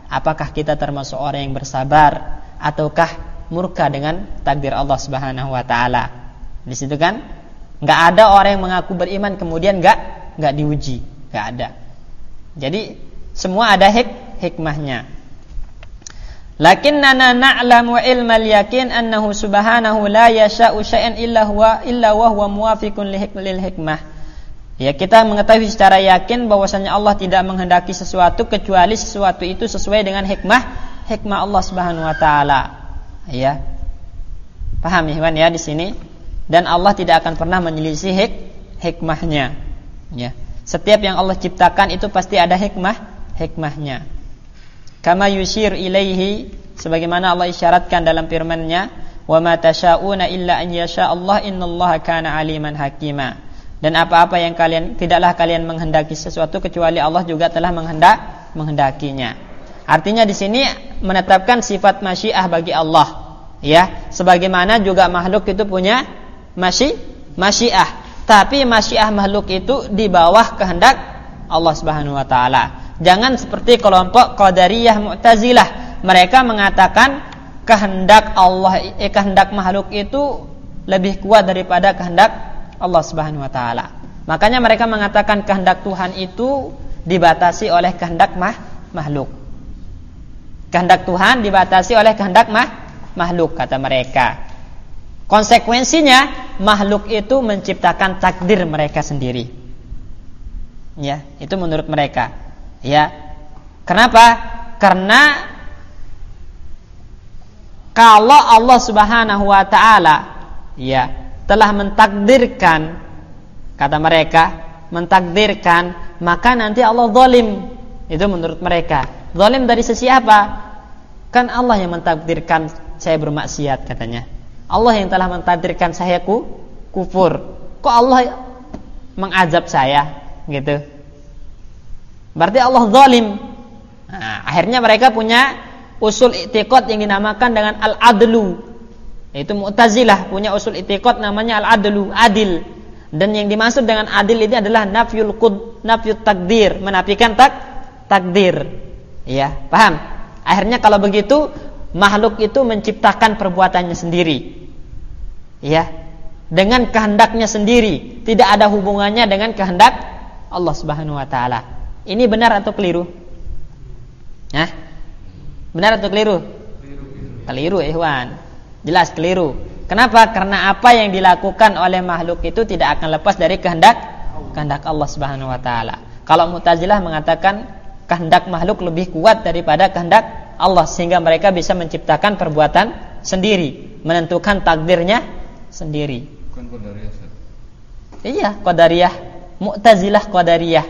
apakah kita termasuk orang yang bersabar ataukah murka dengan takdir Allah Subhanahu wa taala. Di situ kan enggak ada orang yang mengaku beriman kemudian enggak enggak diuji, enggak ada. Jadi semua ada hik hikmahnya. Lakinnana na'lamu ilmal yakin annahu subhanahu la yasha'u syai'an illa huwa illa wa huwa muwafiqun lil hikmah. Ya, kita mengetahui secara yakin bahwasanya Allah tidak menghendaki sesuatu kecuali sesuatu itu sesuai dengan hikmah hikmah Allah Subhanahu wa taala. Ya. Paham ya, ya di sini? Dan Allah tidak akan pernah menyelisih hik hikmahnya. Ya. Setiap yang Allah ciptakan itu pasti ada hikmah hikmahnya. Kama yushir ilaihi, sebagaimana Allah isyaratkan dalam firman-Nya, wa ma tasyauna illa an yasha Allah innallaha kana aliman hakima. Dan apa-apa yang kalian tidaklah kalian menghendaki sesuatu kecuali Allah juga telah menghendak menghendakinya. Artinya di sini menetapkan sifat masyiah bagi Allah, ya, sebagaimana juga makhluk itu punya masyi masyiah, tapi masyiah makhluk itu di bawah kehendak Allah Subhanahu wa taala. Jangan seperti kelompok Qadariyah Mu'tazilah. Mereka mengatakan kehendak Allah eh, kehendak makhluk itu lebih kuat daripada kehendak Allah Subhanahu wa taala. Makanya mereka mengatakan kehendak Tuhan itu dibatasi oleh kehendak mah, makhluk. Kehendak Tuhan dibatasi oleh kehendak mah, makhluk, kata mereka. Konsekuensinya makhluk itu menciptakan takdir mereka sendiri. Ya, itu menurut mereka. Ya, kenapa? Karena kalau Allah Subhanahu wa taala ya telah mentakdirkan, kata mereka, mentakdirkan, maka nanti Allah zalim. Itu menurut mereka. Zalim dari sisi apa? Kan Allah yang mentakdirkan saya bermaksiat, katanya. Allah yang telah mentakdirkan saya ku, kufur. Kok Allah mengazab saya, gitu? Berarti Allah zalim. Nah, akhirnya mereka punya usul i'tiqad yang dinamakan dengan al-adlu. Itu Mu'tazilah punya usul i'tiqad namanya al-adlu, adil. Dan yang dimaksud dengan adil ini adalah nafyul qud, nafyut takdir, menafikan tak takdir. Ya, paham? Akhirnya kalau begitu makhluk itu menciptakan perbuatannya sendiri. Ya, dengan kehendaknya sendiri, tidak ada hubungannya dengan kehendak Allah Subhanahu wa taala. Ini benar atau keliru? Hah? Benar atau keliru? Keliru, ikhwan. Jelas keliru. Kenapa? Karena apa yang dilakukan oleh makhluk itu tidak akan lepas dari kehendak kehendak Allah Subhanahu wa taala. Kalau Mu'tazilah mengatakan kehendak makhluk lebih kuat daripada kehendak Allah, sehingga mereka bisa menciptakan perbuatan sendiri, menentukan takdirnya sendiri. Bukan Qadariyah. Iya, Qadariyah, Mu'tazilah Qadariyah.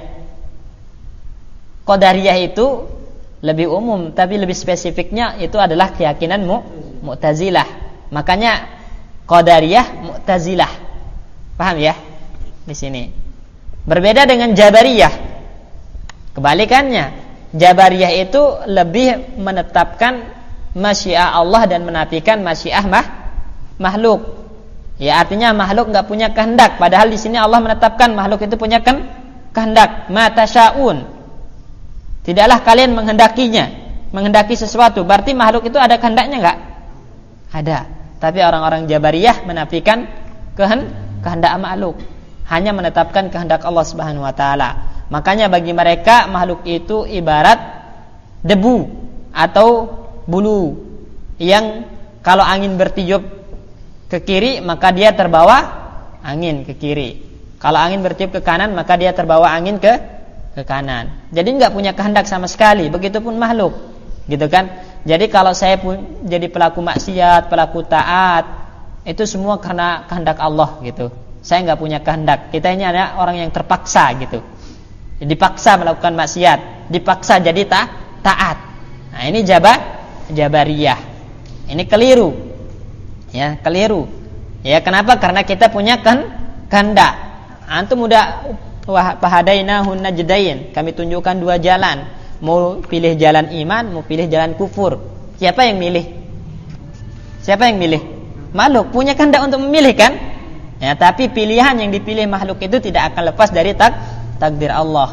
Qadariyah itu lebih umum, tapi lebih spesifiknya itu adalah keyakinan mu, Mu'tazilah. Makanya Qadariyah Mu'tazilah. Paham ya? Di sini. Berbeda dengan Jabariyah. Kebalikannya, Jabariyah itu lebih menetapkan masyiah Allah dan menafikan masyiah mah, makhluk. Ya, artinya makhluk enggak punya kehendak, padahal di sini Allah menetapkan makhluk itu punya kan kehendak. Ma tasyaun. Tidaklah kalian menghendakinya, menghendaki sesuatu. Berarti makhluk itu ada kehendaknya enggak? Ada. Tapi orang-orang Jabariyah menafikan kehendak makhluk, hanya menetapkan kehendak Allah Subhanahu wa taala. Makanya bagi mereka makhluk itu ibarat debu atau bulu yang kalau angin bertiup ke kiri maka dia terbawa angin ke kiri. Kalau angin bertiup ke kanan maka dia terbawa angin ke ke kanan. Jadi enggak punya kehendak sama sekali. Begitupun makhluk, gitu kan? Jadi kalau saya pun jadi pelaku maksiat, pelaku taat, itu semua karena kehendak Allah, gitu. Saya enggak punya kehendak. Kita ini ada orang yang terpaksa, gitu. Dipaksa melakukan maksiat, dipaksa jadi ta taat. Nah, ini Jabar Jabariyah. Ini keliru. Ya, keliru. Ya, kenapa? Karena kita punya kehendak. Antum udah wa fahadainahun najdain, kami tunjukkan dua jalan. Mau pilih jalan iman, mau pilih jalan kufur. Siapa yang milih? Siapa yang milih? Makhluk punya kehendak untuk memilih kan? Ya, tapi pilihan yang dipilih makhluk itu tidak akan lepas dari tak, takdir Allah.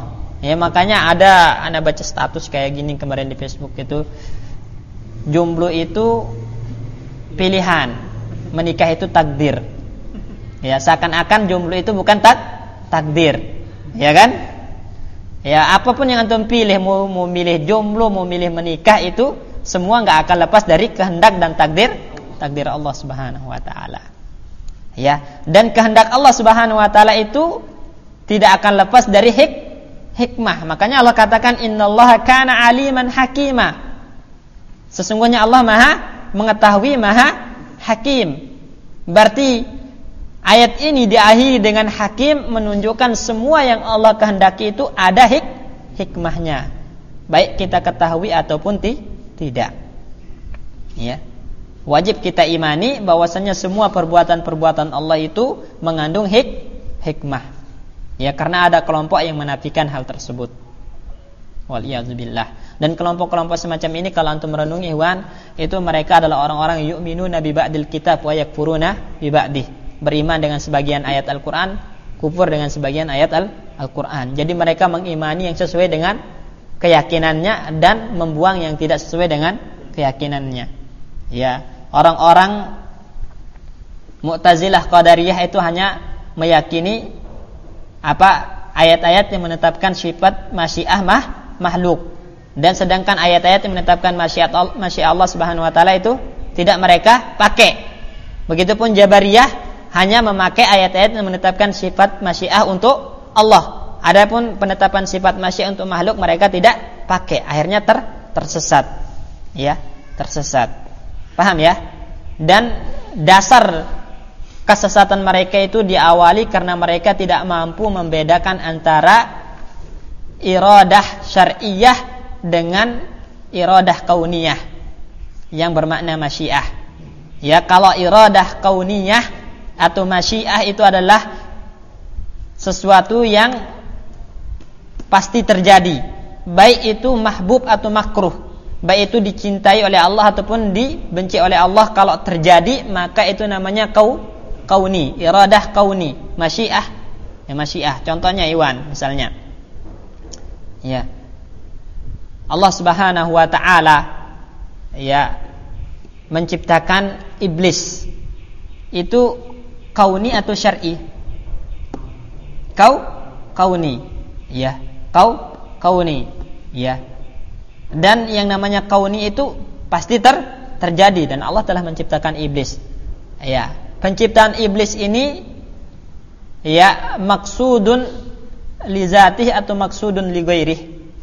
Ya, makanya ada Anda baca status kayak gini kemarin di Facebook itu, jomblo itu pilihan, menikah itu takdir. Ya, seakan-akan jomblo itu bukan tak takdir. Ya kan? Ya, apapun yang antum pilih, mau mau milih jomblo, mau milih menikah, itu semua enggak akan lepas dari kehendak dan takdir takdir Allah Subhanahu wa taala. Ya, dan kehendak Allah Subhanahu wa taala itu tidak akan lepas dari hik hikmah. Makanya Allah katakan innallaha kana aliman hakima. Sesungguhnya Allah Maha mengetahui, Maha Hakim. Berarti ayat ini diakhiri dengan hakim, menunjukkan semua yang Allah kehendaki itu ada hik hikmahnya, baik kita ketahui ataupun ti, tidak. Ya, wajib kita imani bahwasanya semua perbuatan-perbuatan Allah itu mengandung hik hikmah. Ya, karena ada kelompok yang menafikan hal tersebut. Waliyadzubillah. Dan kelompok-kelompok semacam ini kalau antum merenungi, Wan, itu mereka adalah orang-orang yu'minuna bi ba'dil kitab wa yakfuruna bi ba'dih. Beriman dengan sebagian ayat Al-Quran, kufur dengan sebagian ayat Al-Quran. Jadi mereka mengimani yang sesuai dengan keyakinannya dan membuang yang tidak sesuai dengan keyakinannya. Ya, orang-orang Mu'tazilah Qadariyah itu hanya meyakini apa ayat-ayat yang menetapkan sifat masyiah mah makhluk, dan sedangkan ayat-ayat yang menetapkan masyiat masyiah Allah Subhanahu wa taala itu tidak mereka pakai. Begitupun Jabariyah hanya memakai ayat-ayat yang menetapkan sifat masyiah untuk Allah. Adapun penetapan sifat masyiah untuk makhluk mereka tidak pakai. Akhirnya ter tersesat. Ya, tersesat. Paham ya? Dan dasar kesesatan mereka itu diawali karena mereka tidak mampu membedakan antara iradah syar'iyah dengan iradah kauniyah yang bermakna masyiah. Ya, kalau iradah kauniyah atau masyiah itu adalah sesuatu yang pasti terjadi, baik itu mahbub atau makruh, baik itu dicintai oleh Allah ataupun dibenci oleh Allah. Kalau terjadi maka itu namanya kau kauni, iradah kauni. Masyiah, ya masyiah. Contohnya Iwan misalnya, ya Allah Subhanahu wa taala ya menciptakan iblis, itu kauni atau syar'i? Kau kauni, ya. Kau kauni, ya. Dan yang namanya kauni itu pasti ter terjadi, dan Allah telah menciptakan iblis. Ya, penciptaan iblis ini ya maksudun li zatihi atau maksudun li ghairihi.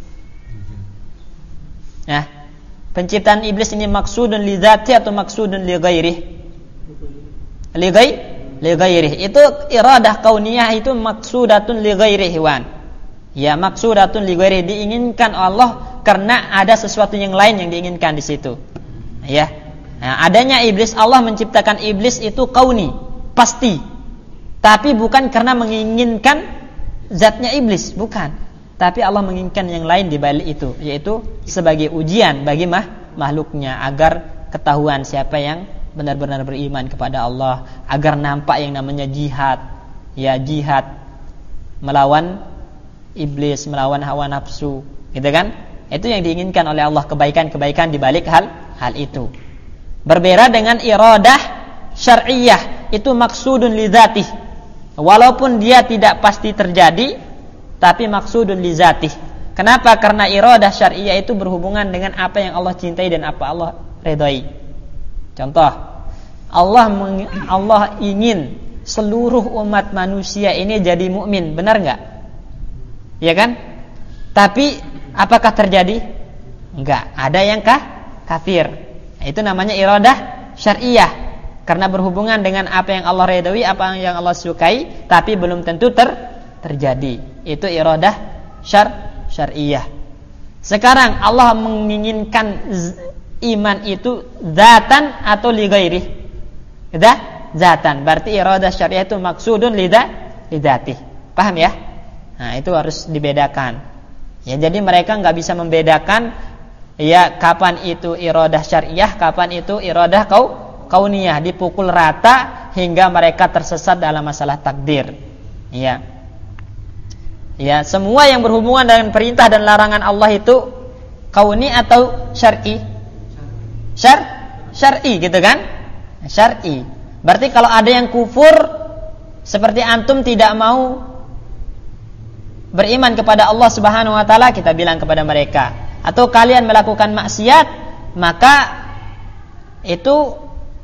Nah, penciptaan iblis ini maksudun li zatihi atau maksudun li ghairihi? Li ghairihi li ghairihi. Itu iradah kauniyah itu maksudatun li ghairihi, wan. Ya, maksudatun li ghairihi, diinginkan Allah karena ada sesuatu yang lain yang diinginkan di situ. Ya. Nah, adanya iblis, Allah menciptakan iblis itu kauni, pasti. Tapi bukan karena menginginkan zatnya iblis, bukan. Tapi Allah menginginkan yang lain di balik itu, yaitu sebagai ujian bagi mah makhluknya agar ketahuan siapa yang benar-benar beriman kepada Allah, agar nampak yang namanya jihad, ya jihad melawan iblis, melawan hawa nafsu, gitu kan? Itu yang diinginkan oleh Allah, kebaikan-kebaikan di balik hal hal itu. Berbeda dengan iradah syar'iyah, itu maksudun li dzatih. Walaupun dia tidak pasti terjadi, tapi maksudun li dzatih. Kenapa? Karena iradah syar'iyah itu berhubungan dengan apa yang Allah cintai dan apa Allah redai. Contoh, Allah meng, Allah ingin seluruh umat manusia ini jadi mukmin, benar enggak? Ya kan? Tapi apakah terjadi? Enggak, ada yang kah? Kafir. Itu namanya iradah syar'iyah, karena berhubungan dengan apa yang Allah redai, apa yang Allah sukai, tapi belum tentu ter terjadi. Itu iradah syar syar'iyah. Sekarang Allah menginginkan iman itu zatan atau li ghairi? Dah, zatan. Berarti iradah syariah itu maksudun li dzatih. Paham ya? Nah, itu harus dibedakan. Ya, jadi mereka enggak bisa membedakan ya kapan itu iradah syariah, kapan itu iradah kau kauniyah, dipukul rata hingga mereka tersesat dalam masalah takdir. Ya. Ya, semua yang berhubungan dengan perintah dan larangan Allah itu kauni atau syar'i? Syar, syar'i gitu kan? Syar'i. Berarti kalau ada yang kufur seperti antum tidak mau beriman kepada Allah Subhanahu wa taala, kita bilang kepada mereka, atau kalian melakukan maksiat, maka itu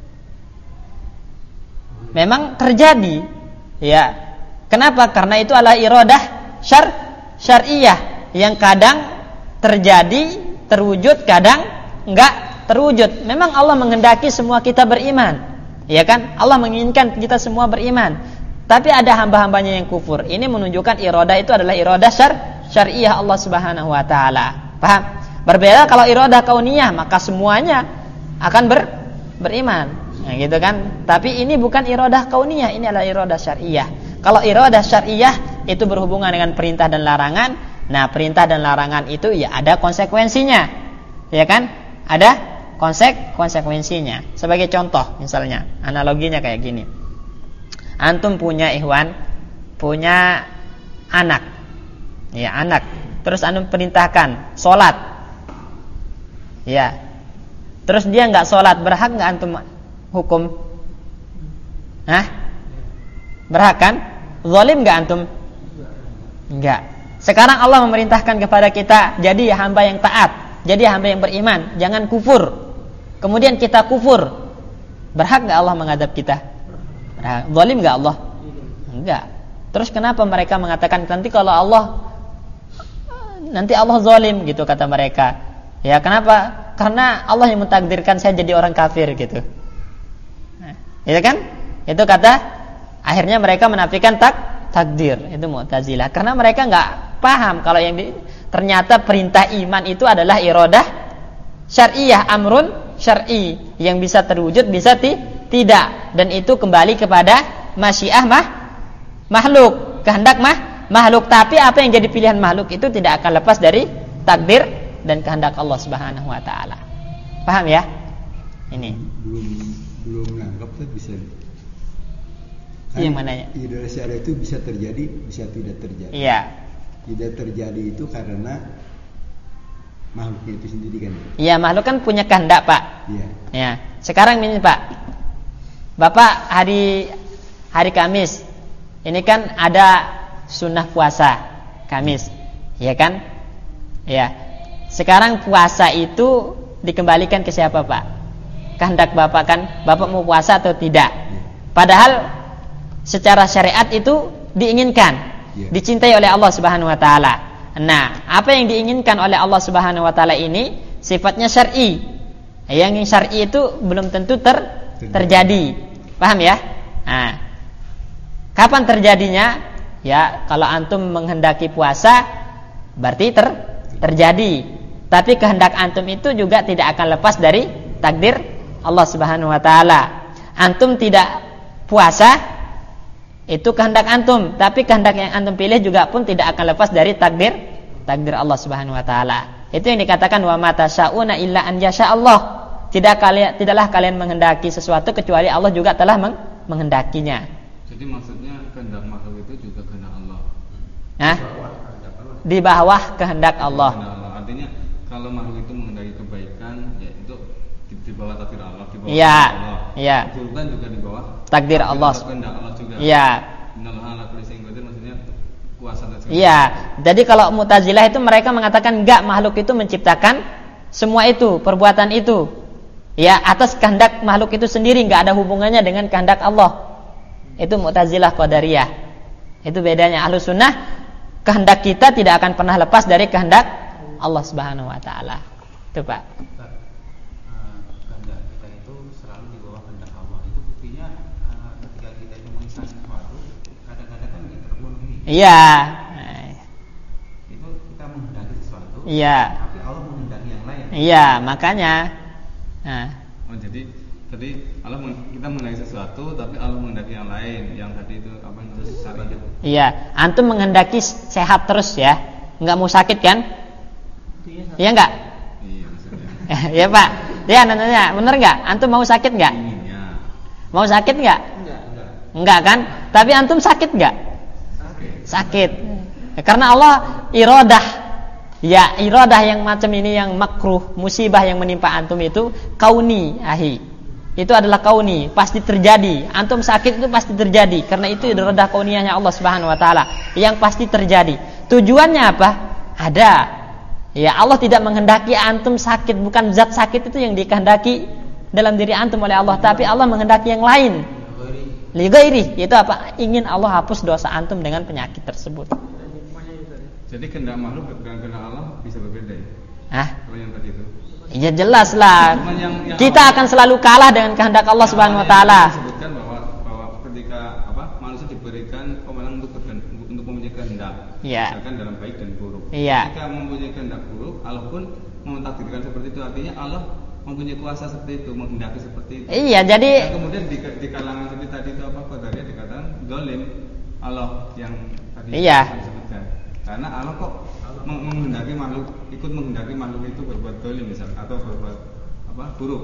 memang terjadi. Ya. Kenapa? Karena itu adalah iradah syar syar'iyah yang kadang terjadi, terwujud, kadang enggak terwujud. Memang Allah menghendaki semua kita beriman, ya kan? Allah menginginkan kita semua beriman. Tapi ada hamba-hambanya yang kufur. Ini menunjukkan iradah itu adalah iradah syar syar'iyah Allah Subhanahu wa taala. Paham? Berbeda kalau iradah kauniyah, maka semuanya akan ber, beriman. Nah, gitu kan? Tapi ini bukan iradah kauniyah, ini adalah iradah syar'iyah. Kalau iradah syar'iyah itu berhubungan dengan perintah dan larangan. Nah, perintah dan larangan itu ya ada konsekuensinya. Ya kan? Ada konsek konsekuensinya. Sebagai contoh misalnya, analoginya kayak gini. Antum punya ikhwan, punya anak. Ya, anak. Terus antum perintahkan salat. Ya. Terus dia enggak salat, berhak enggak antum hukum? Hah? Berhak kan? Zalim enggak antum? Enggak. Sekarang Allah memerintahkan kepada kita jadi hamba yang taat, jadi hamba yang beriman, jangan kufur. Kemudian kita kufur, berhak enggak Allah mengadab kita? Berhak. Zalim enggak Allah? Enggak. Terus kenapa mereka mengatakan nanti kalau Allah nanti Allah zalim gitu kata mereka? Ya, kenapa? Karena Allah yang mentakdirkan saya jadi orang kafir gitu. Nah, itu kan? Itu kata akhirnya mereka menafikan tak takdir, itu Mu'tazilah. Karena mereka enggak paham kalau yang di, ternyata perintah iman itu adalah iradah syar'iyah, amrun syar'i yang bisa terwujud, bisa ti, tidak, dan itu kembali kepada masyiah mah makhluk, kehendak mah makhluk. Tapi apa yang jadi pilihan makhluk itu tidak akan lepas dari takdir dan kehendak Allah Subhanahu wa taala. Paham ya? Ini. Belum belum nangkap tuh bisa. Kan yang mananya? Iradah syar'iyah itu bisa terjadi, bisa tidak terjadi. Iya. Tidak terjadi itu karena makhluknya itu sendiri kan. Iya, makhluk kan punya kehendak, Pak. Iya. Ya. Sekarang ini, Pak. Bapak hari hari Kamis. Ini kan ada sunnah puasa Kamis. Iya kan? Ya. Sekarang puasa itu dikembalikan ke siapa, Pak? Kehendak Bapak kan, Bapak mau puasa atau tidak? Padahal secara syariat itu diinginkan, yeah. dicintai oleh Allah Subhanahu wa taala. Nah, apa yang diinginkan oleh Allah Subhanahu wa taala ini sifatnya syar'i. Yang syar'i itu belum tentu ter, terjadi. Paham ya? Nah, kapan terjadinya? Ya, kalau antum menghendaki puasa berarti ter, terjadi. Tapi kehendak antum itu juga tidak akan lepas dari takdir Allah Subhanahu wa taala. Antum tidak puasa itu kehendak antum, tapi kehendak yang antum pilih juga pun tidak akan lepas dari takdir takdir Allah Subhanahu wa taala. Itu yang dikatakan wa ma tasyauna illa an yasha Allah. Tidak kalian tidaklah kalian menghendaki sesuatu kecuali Allah juga telah meng, menghendakinya. Jadi maksudnya kehendak makhluk itu juga kehendak Allah. Nah, di bawah kehendak Allah. Kehendak Allah. Artinya kalau makhluk itu menghendaki kebaikan, ya itu di, di bawah takdir Allah, di bawah ya, Allah. Iya. Keburukan juga di bawah takdir Allah. Kehendak Allah juga. Iya. Innallaha ala kulli syai'in qadir, maksudnya kuasa dan segala. Iya. Jadi kalau Mu'tazilah itu mereka mengatakan enggak, makhluk itu menciptakan semua itu, perbuatan itu. Ya, atas kehendak makhluk itu sendiri, enggak ada hubungannya dengan kehendak Allah. Itu Mu'tazilah Qadariyah. Itu bedanya. Ahlus Sunnah, kehendak kita tidak akan pernah lepas dari kehendak Allah Subhanahu wa taala. Itu, Pak. Kehendak kita itu selalu di bawah kehendak Allah. Itu buktinya uh, ketika kita itu menginginkan sesuatu, kadang-kadang kan kita terpenuhi. Iya. Itu kita menghendaki sesuatu. Iya. Tapi Allah menghendaki yang lain. Iya, makanya. Nah. Oh, jadi tadi Allah kita menghendaki sesuatu, tapi Allah menghendaki yang lain. Yang tadi itu apa yang terus syariat. Iya, antum menghendaki sehat terus ya. Enggak mau sakit kan? Iya enggak? Iya, maksudnya. Iya, Pak. Ya, nanya, benar enggak? Antum mau sakit enggak? Inginnya. Mau sakit enggak? Enggak, enggak. Enggak kan? Tapi antum sakit enggak? Sakit. Sakit. Karena Allah iradah, ya iradah yang macam ini yang makruh, musibah yang menimpa antum itu kauni, ahi. Itu adalah kauni, pasti terjadi. Antum sakit itu pasti terjadi, karena itu iradah kauniyahnya Allah Subhanahu wa taala yang pasti terjadi. Tujuannya apa? Ada. Ya, Allah tidak menghendaki antum sakit, bukan zat sakit itu yang dikehendaki dalam diri antum oleh Allah, tapi Allah menghendaki yang lain. Li ghairi, itu apa? Ingin Allah hapus dosa antum dengan penyakit tersebut. Jadi kehendak makhluk dengan kehendak Allah bisa berbeda ya? Hah? Apa yang tadi itu? Ya jelas lah. Yang, yang kita akan selalu kalah dengan kehendak Allah Subhanahu wa taala. Disebutkan bahwa bahwa ketika apa? Manusia diberikan kewenangan untuk untuk mempunyai kehendak. Ya. Misalkan dalam baik dan buruk. Iya. Ketika mempunyai kehendak buruk, Allah pun mentakdirkan seperti itu, artinya Allah mempunyai kuasa seperti itu, menghendaki seperti itu. Iya, jadi dan kemudian di, di kalangan seperti tadi itu apa qadariyah dikatakan zalim, Allah yang tadi iya. disebutkan. Karena Allah kok menghendaki makhluk, ikut menghendaki makhluk itu berbuat zalim misal atau berbuat apa? buruk.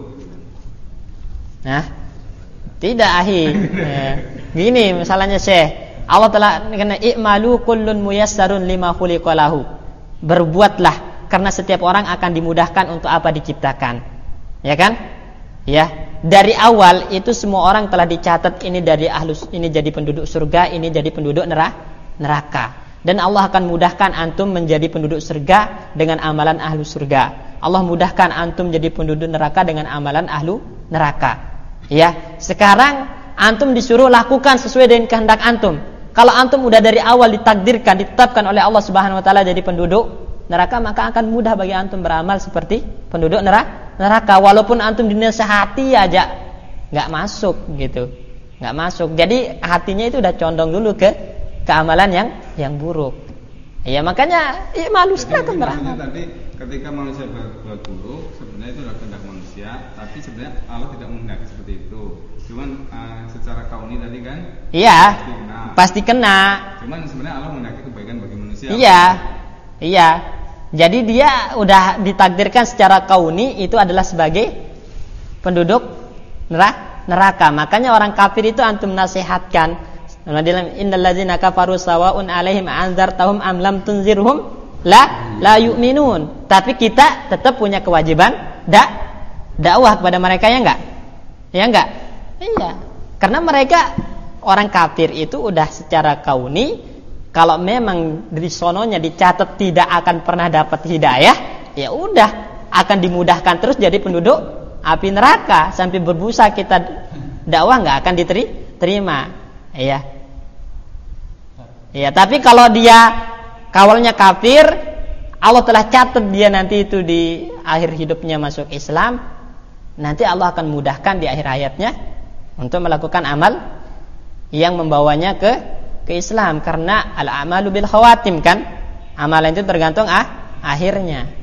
Nah, tidak ahi. Ya. Gini misalnya Syekh, Allah telah kena i'malu kullun muyassarun lima khuliqa lahu. Berbuatlah karena setiap orang akan dimudahkan untuk apa diciptakan. Ya kan? Ya, dari awal itu semua orang telah dicatat ini dari ahlus, ini jadi penduduk surga, ini jadi penduduk neraka. Dan Allah akan mudahkan antum menjadi penduduk surga dengan amalan ahlu surga. Allah mudahkan antum jadi penduduk neraka dengan amalan ahlu neraka. Ya, sekarang antum disuruh lakukan sesuai dengan kehendak antum. Kalau antum udah dari awal ditakdirkan, ditetapkan oleh Allah Subhanahu wa taala jadi penduduk neraka, maka akan mudah bagi antum beramal seperti penduduk neraka. Neraka walaupun antum dinasihati aja enggak masuk gitu. Enggak masuk. Jadi hatinya itu udah condong dulu ke keamalan yang yang buruk. Ya makanya ya malu sekali akan beramal. Tadi ketika manusia berbuat buruk, sebenarnya itu adalah kehendak manusia, tapi sebenarnya Allah tidak menghendaki seperti itu. Cuman uh, secara kauni tadi kan? Iya. Pasti kena. Pasti kena. Cuman sebenarnya Allah menghendaki kebaikan bagi manusia. Iya. Iya. Jadi dia udah ditakdirkan secara kauni itu adalah sebagai penduduk neraka. Makanya orang kafir itu antum nasihatkan. Innal ladzina kafaru sawaun alaihim anzartahum am lam tunzirhum la la yu'minun. Tapi kita tetap punya kewajiban dak dakwah kepada mereka, ya enggak? Ya enggak? Iya. Karena mereka orang kafir itu udah secara kauni kalau memang dari sononya dicatat tidak akan pernah dapat hidayah, ya udah akan dimudahkan terus jadi penduduk api neraka sampai berbusa kita dakwah nggak akan diterima. Iya. Iya, tapi kalau dia kawalnya kafir, Allah telah catat dia nanti itu di akhir hidupnya masuk Islam, nanti Allah akan mudahkan di akhir hayatnya untuk melakukan amal yang membawanya ke ke Islam, karena al-amalu bil khawatim kan, amalan itu tergantung ah akhirnya.